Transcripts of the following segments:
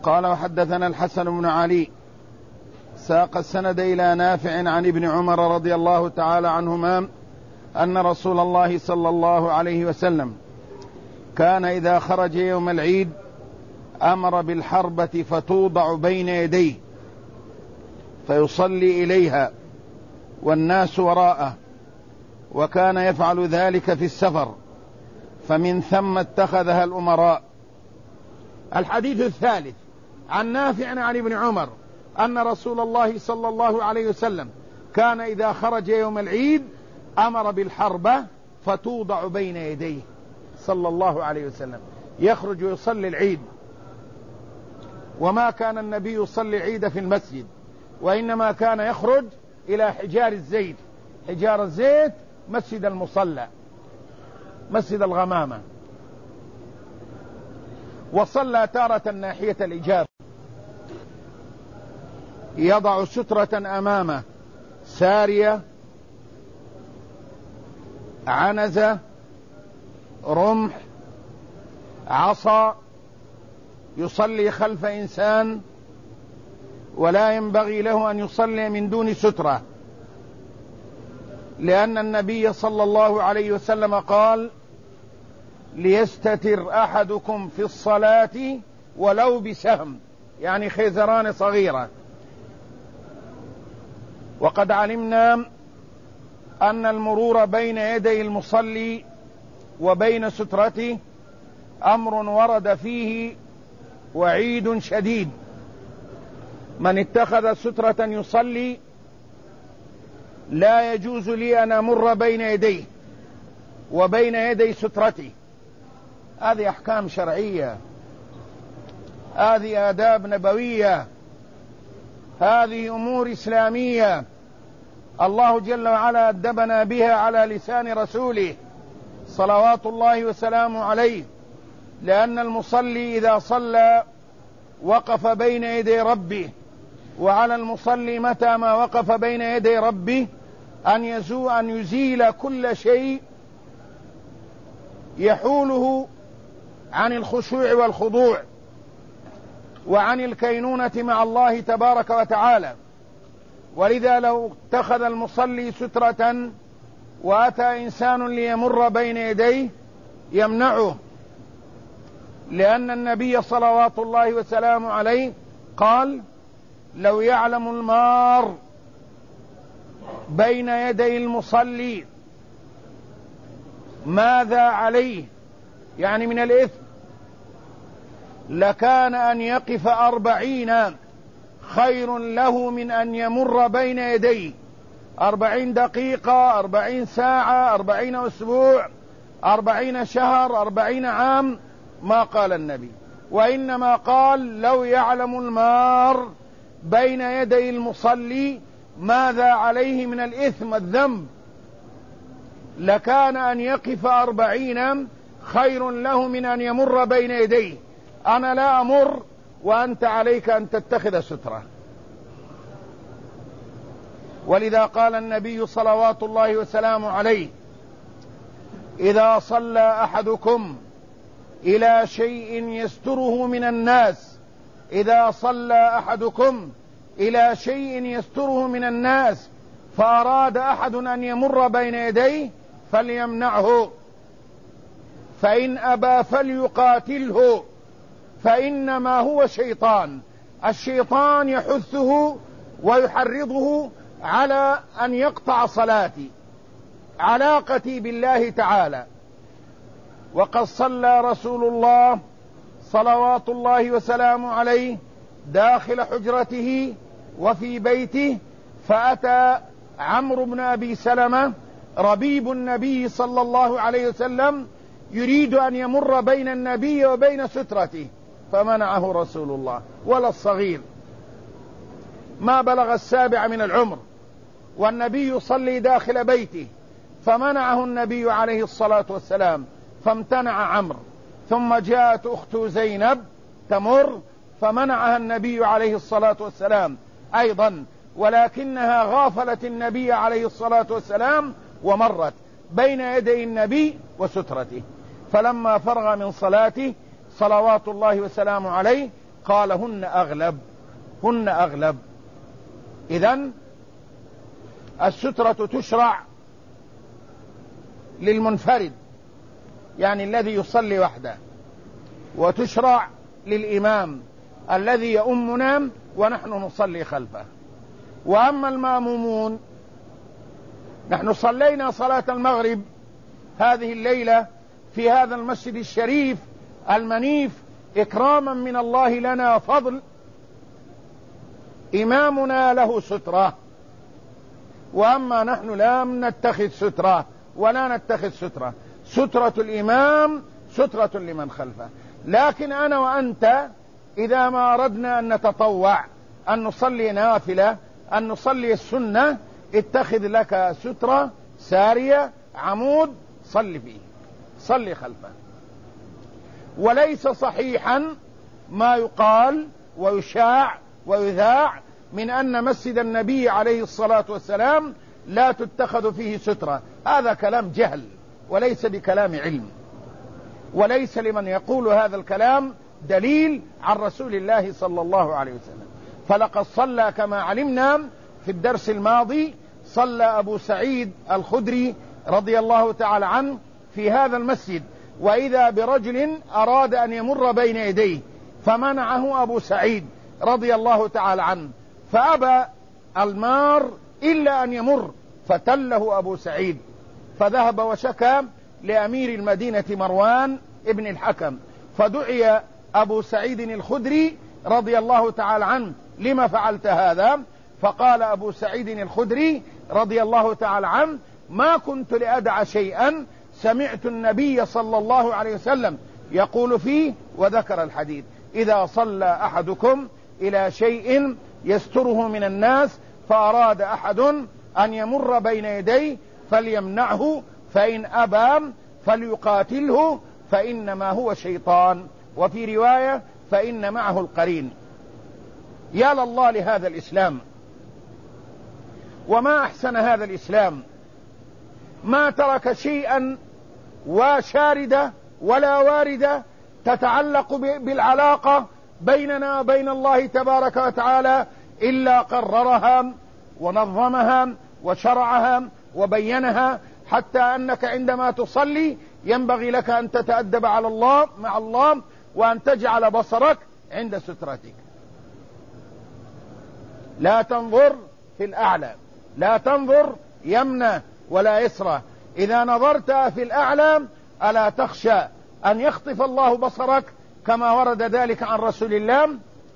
قال وحدثنا الحسن بن علي ساق السند إلى نافع عن ابن عمر رضي الله تعالى عنهما أن رسول الله صلى الله عليه وسلم كان إذا خرج يوم العيد أمر بالحربة فتوضع بين يديه فيصلي إليها والناس وراءه، وكان يفعل ذلك في السفر، فمن ثم اتخذها الأمراء. الحديث الثالث عن نافع عن ابن عمر أن رسول الله صلى الله عليه وسلم كان إذا خرج يوم العيد أمر بالحربة فتوضع بين يديه صلى الله عليه وسلم، يخرج ويصلي العيد. وما كان النبي يصلي العيد في المسجد، وإنما كان يخرج إلى حجار الزيت. حجار الزيت مسجد المصلى، مسجد الغمامة. وصلى تارة ناحية الإجابة، يضع سترة أمامه، سارية، عنزة، رمح، عصا، يصلي خلف إنسان، ولا ينبغي له أن يصلي من دون سترة، لأن النبي صلى الله عليه وسلم قال: ليستتر أحدكم في الصلاة ولو بسهم، يعني خيزران صغيرة. وقد علمنا أن المرور بين يدي المصلي وبين سترته أمر ورد فيه وعيد شديد. من اتخذ سترة يصلي لا يجوز لي أن أمر بين يديه وبين يدي سترته. هذه أحكام شرعية، هذه آداب نبوية، هذه أمور إسلامية الله جل وعلا أدبنا بها على لسان رسوله صلوات الله وسلامه عليه. لأن المصلي إذا صلى وقف بين يدي ربه، وعلى المصلي متى ما وقف بين يدي ربه أن يزيل كل شيء يحوله عن الخشوع والخضوع وعن الكينونة مع الله تبارك وتعالى. ولذا لو اتخذ المصلي سترة وأتى إنسان ليمر بين يديه يمنعه، لأن النبي صلوات الله وسلامه عليه قال: لو يعلم المار بين يدي المصلي ماذا عليه، يعني من الإثم، لكان أن يقف 40 خير له من أن يمر بين يديه 40 دقيقة، 40 ساعة، 40 أسبوع، 40 شهر، 40 عام. ما قال النبي، وإنما قال: لو يعلم المار بين يدي المصلي ماذا عليه من الإثم الذنب، لكان أن يقف 40 خير له من أن يمر بين يديه. أنا لا أمر وأنت عليك أن تتخذ سترة. ولذا قال النبي صلوات الله وسلامه عليه: إذا صلى أحدكم إلى شيء يستره من الناس، إذا صلى أحدكم إلى شيء يستره من الناس فأراد أحد أن يمر بين يديه فليمنعه، فإن أبى فليقاتله، فإنما هو شيطان. الشيطان يحثه ويحرضه على أن يقطع صلاتي، علاقتي بالله تعالى. وقد صلى رسول الله صلوات الله وسلامه عليه داخل حجرته وفي بيته، فأتى عمرو بن أبي سلمة ربيب النبي صلى الله عليه وسلم يريد أن يمر بين النبي وبين سترته، فمنعه رسول الله. ولا الصغير ما بلغ 7 من العمر والنبي يصلي داخل بيته، فمنعه النبي عليه الصلاة والسلام، فامتنع عمرو. ثم جاءت أخت زينب تمر فمنعها النبي عليه الصلاة والسلام أيضا، ولكنها غافلت النبي عليه الصلاة والسلام ومرت بين يدي النبي وسترته. فلما فرغ من صلاته صلوات الله وسلامه عليه قال هن أغلب. إذن السترة تشرع للمنفرد، يعني الذي يصلي وحده، وتشرع للإمام الذي يؤمنا ونحن نصلي خلفه. وأما المأمومون، نحن صلينا صلاة المغرب هذه الليلة في هذا المسجد الشريف المنيف إكراما من الله لنا فضل، إمامنا له سترة، وأما نحن لم نتخذ سترة ولا نتخذ سترة. سترة الإمام سترة لمن خلفه. لكن أنا وأنت إذا ما أردنا أن نتطوع، أن نصلي نافلة، أن نصلي السنة، اتخذ لك سترة سارية، عمود، صل فيه، صلي خلفه. وليس صحيحا ما يقال ويشاع ويذاع من أن مسجد النبي عليه الصلاة والسلام لا تتخذ فيه سترة. هذا كلام جهل وليس بكلام علم، وليس لمن يقول هذا الكلام دليل عن رسول الله صلى الله عليه وسلم. فلقد صلى كما علمنا في الدرس الماضي، صلى أبو سعيد الخدري رضي الله تعالى عنه في هذا المسجد، وإذا برجل أراد أن يمر بين يديه فمنعه أبو سعيد رضي الله تعالى عنه، فأبى المار إلا أن يمر، فتله أبو سعيد، فذهب وشكى لأمير المدينة مروان ابن الحكم، فدعي أبو سعيد الخدري رضي الله تعالى عنه: لما فعلت هذا؟ فقال أبو سعيد الخدري رضي الله تعالى عنه: ما كنت لأدع شيئا سمعت النبي صلى الله عليه وسلم يقول فيه، وذكر الحديث: إذا صلى أحدكم إلى شيء يستره من الناس فأراد أحد أن يمر بين يديه فليمنعه، فإن أبى فليقاتله فإنما هو شيطان، وفي رواية: فإن معه القرين. يا لله لهذا الإسلام، وما أحسن هذا الإسلام، ما ترك شيئا وشاردة ولا واردة تتعلق بالعلاقة بيننا وبين الله تبارك وتعالى إلا قررها ونظمها وشرعها وبينها، حتى أنك عندما تصلي ينبغي لك أن تتأدب على الله مع الله، وأن تجعل بصرك عند سترتك، لا تنظر في الأعلى، لا تنظر يمنى ولا يسرى. إذا نظرت في الأعلى ألا تخشى أن يخطف الله بصرك كما ورد ذلك عن رسول الله: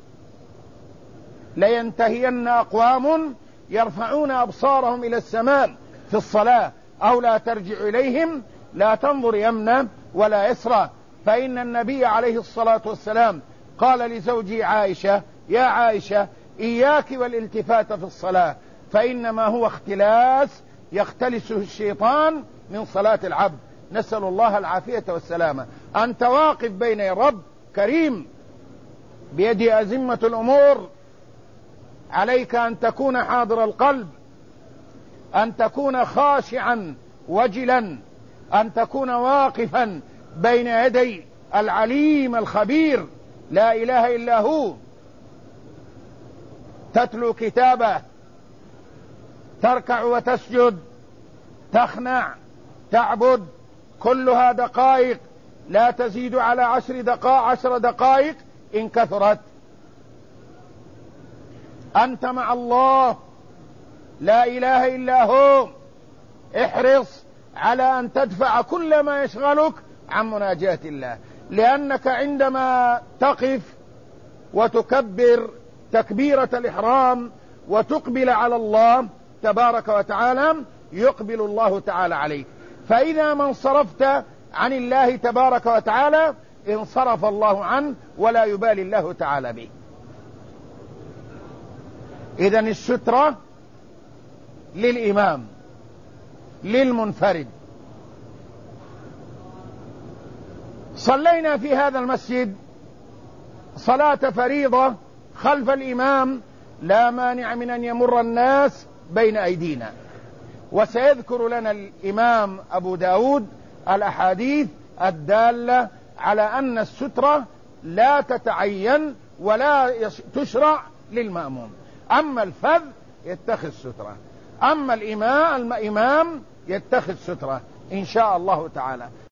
لينتهين أقوام يرفعون أبصارهم إلى السماء في الصلاة أو لا ترجع إليهم، لا تنظر يمنى ولا يسرى. فإن النبي عليه الصلاة والسلام قال لزوجي عائشة: يا عائشة، إياك والالتفات في الصلاة، فإنما هو اختلاس يختلسه الشيطان من صلاة العبد. نسأل الله العافية والسلامة. أنت واقف بين الرب كريم بيده أزمة الأمور، عليك أن تكون حاضر القلب، أن تكون خاشعا وجلا، أن تكون واقفا بين يدي العليم الخبير لا إله إلا هو، تتلو كتابه، تركع وتسجد، تخنع، تعبد، كلها دقائق لا تزيد على 10 دقائق إن كثرت. أنت مع الله لا إله إلا هو. احرص على أن تدفع كل ما يشغلك عن مناجاة الله، لأنك عندما تقف وتكبر تكبيرة الإحرام وتقبل على الله تبارك وتعالى يقبل الله تعالى عليك، فإذا ما انصرفت عن الله تبارك وتعالى انصرف الله عنه ولا يبالي الله تعالى به. إذن السترة للإمام للمنفرد. صلينا في هذا المسجد صلاة فريضة خلف الإمام، لا مانع من أن يمر الناس بين أيدينا، وسيذكر لنا الإمام أبو داود الأحاديث الدالة على أن السترة لا تتعين ولا تشرع للمأموم. أما الفذ يتخذ سترة، أما الإمام يتخذ سترة إن شاء الله تعالى.